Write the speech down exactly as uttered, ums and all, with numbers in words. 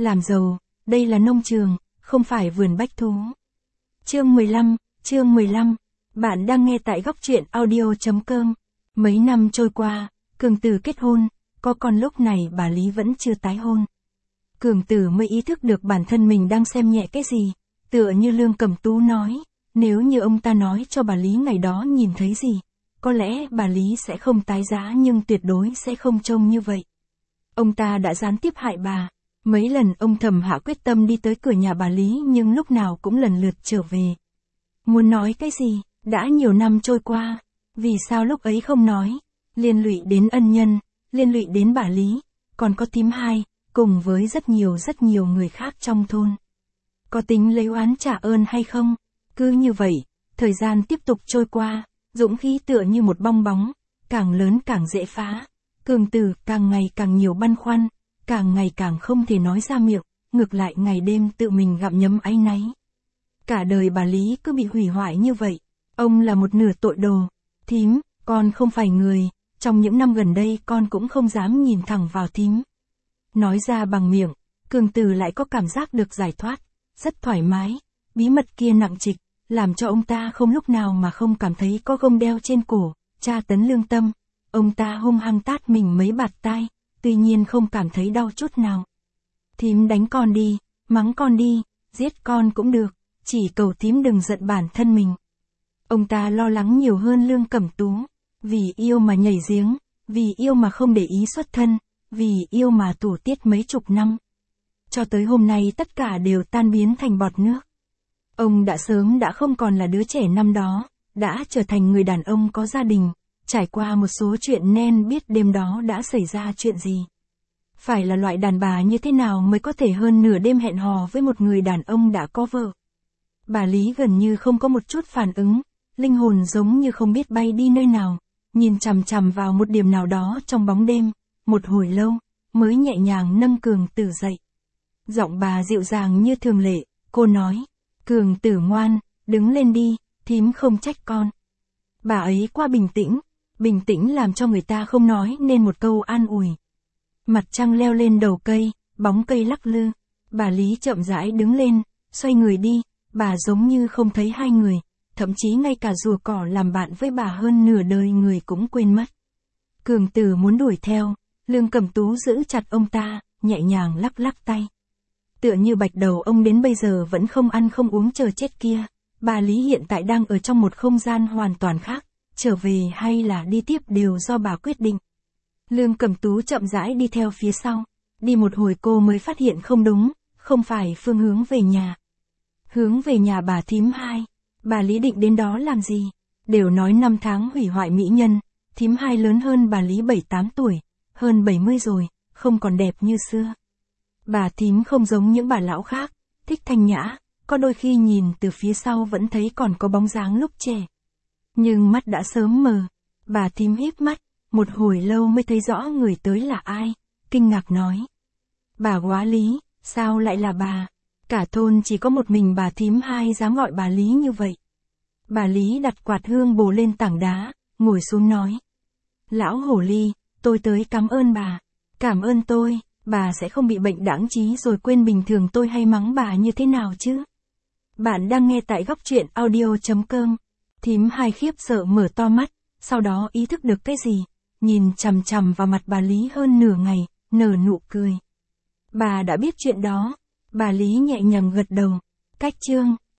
làm giàu, đây là nông trường, không phải vườn bách thú. Chương mười lăm, chương mười lăm, bạn đang nghe tại góc truyện audio chấm com. Mấy năm trôi qua, Cường Tử kết hôn, có còn lúc này bà Lý vẫn chưa tái hôn. Cường Tử mới ý thức được bản thân mình đang xem nhẹ cái gì, tựa như Lương Cẩm Tú nói, nếu như ông ta nói cho bà Lý ngày đó nhìn thấy gì, có lẽ bà Lý sẽ không tái giá nhưng tuyệt đối sẽ không trông như vậy. Ông ta đã gián tiếp hại bà, mấy lần ông thầm hạ quyết tâm đi tới cửa nhà bà Lý nhưng lúc nào cũng lần lượt trở về. Muốn nói cái gì, đã nhiều năm trôi qua, vì sao lúc ấy không nói, liên lụy đến ân nhân, liên lụy đến bà Lý, còn có thím hai, cùng với rất nhiều rất nhiều người khác trong thôn. Có tính lấy oán trả ơn hay không? Cứ như vậy, thời gian tiếp tục trôi qua, dũng khí tựa như một bong bóng, càng lớn càng dễ phá. Cường Tử càng ngày càng nhiều băn khoăn, càng ngày càng không thể nói ra miệng, ngược lại ngày đêm tự mình gặm nhấm áy náy. Cả đời bà Lý cứ bị hủy hoại như vậy, ông là một nửa tội đồ. Thím, con không phải người, trong những năm gần đây con cũng không dám nhìn thẳng vào thím. Nói ra bằng miệng, Cường Tử lại có cảm giác được giải thoát, rất thoải mái, bí mật kia nặng trịch, làm cho ông ta không lúc nào mà không cảm thấy có gông đeo trên cổ, tra tấn lương tâm. Ông ta hung hăng tát mình mấy bạt tai, tuy nhiên không cảm thấy đau chút nào. Thím đánh con đi, mắng con đi, giết con cũng được, chỉ cầu thím đừng giận bản thân mình. Ông ta lo lắng nhiều hơn Lương Cẩm Tú, vì yêu mà nhảy giếng, vì yêu mà không để ý xuất thân, vì yêu mà tủ tiết mấy chục năm. Cho tới hôm nay tất cả đều tan biến thành bọt nước. Ông đã sớm đã không còn là đứa trẻ năm đó, đã trở thành người đàn ông có gia đình, trải qua một số chuyện nên biết đêm đó đã xảy ra chuyện gì. Phải là loại đàn bà như thế nào mới có thể hơn nửa đêm hẹn hò với một người đàn ông đã có vợ. Bà Lý gần như không có một chút phản ứng, linh hồn giống như không biết bay đi nơi nào, nhìn chằm chằm vào một điểm nào đó trong bóng đêm, một hồi lâu, mới nhẹ nhàng nâng Cường Tử dậy. Giọng bà dịu dàng như thường lệ, cô nói, Cường Tử ngoan, đứng lên đi, thím không trách con. Bà ấy quá bình tĩnh, bình tĩnh làm cho người ta không nói nên một câu an ủi. Mặt trăng leo lên đầu cây, bóng cây lắc lư, bà Lý chậm rãi đứng lên, xoay người đi, bà giống như không thấy hai người, thậm chí ngay cả rùa cỏ làm bạn với bà hơn nửa đời người cũng quên mất. Cường Tử muốn đuổi theo, Lương Cẩm Tú giữ chặt ông ta, nhẹ nhàng lắc lắc tay. Tựa như bạch đầu ông đến bây giờ vẫn không ăn không uống chờ chết kia, bà Lý hiện tại đang ở trong một không gian hoàn toàn khác, trở về hay là đi tiếp đều do bà quyết định. Lương Cẩm Tú chậm rãi đi theo phía sau, đi một hồi cô mới phát hiện không đúng, không phải phương hướng về nhà. Hướng về nhà bà thím hai, bà Lý định đến đó làm gì? Đều nói năm tháng hủy hoại mỹ nhân, thím hai lớn hơn bà Lý bảy tám tuổi, hơn bảy mươi rồi, không còn đẹp như xưa. Bà thím không giống những bà lão khác, thích thanh nhã, có đôi khi nhìn từ phía sau vẫn thấy còn có bóng dáng lúc trẻ. Nhưng mắt đã sớm mờ, bà thím híp mắt, một hồi lâu mới thấy rõ người tới là ai, kinh ngạc nói. Bà Quá Lý, sao lại là bà? Cả thôn chỉ có một mình bà thím hai dám gọi bà Lý như vậy. Bà Lý đặt quạt hương bồ lên tảng đá, ngồi xuống nói. Lão hồ ly, tôi tới cảm ơn bà. Cảm ơn tôi, bà sẽ không bị bệnh đãng trí rồi quên bình thường tôi hay mắng bà như thế nào chứ. Bạn đang nghe tại góc truyện audio chấm com. Thím hai khiếp sợ mở to mắt, sau đó ý thức được cái gì, nhìn chằm chằm vào mặt bà Lý hơn nửa ngày, nở nụ cười. Bà đã biết chuyện đó, bà Lý nhẹ nhàng gật đầu. Cách chương,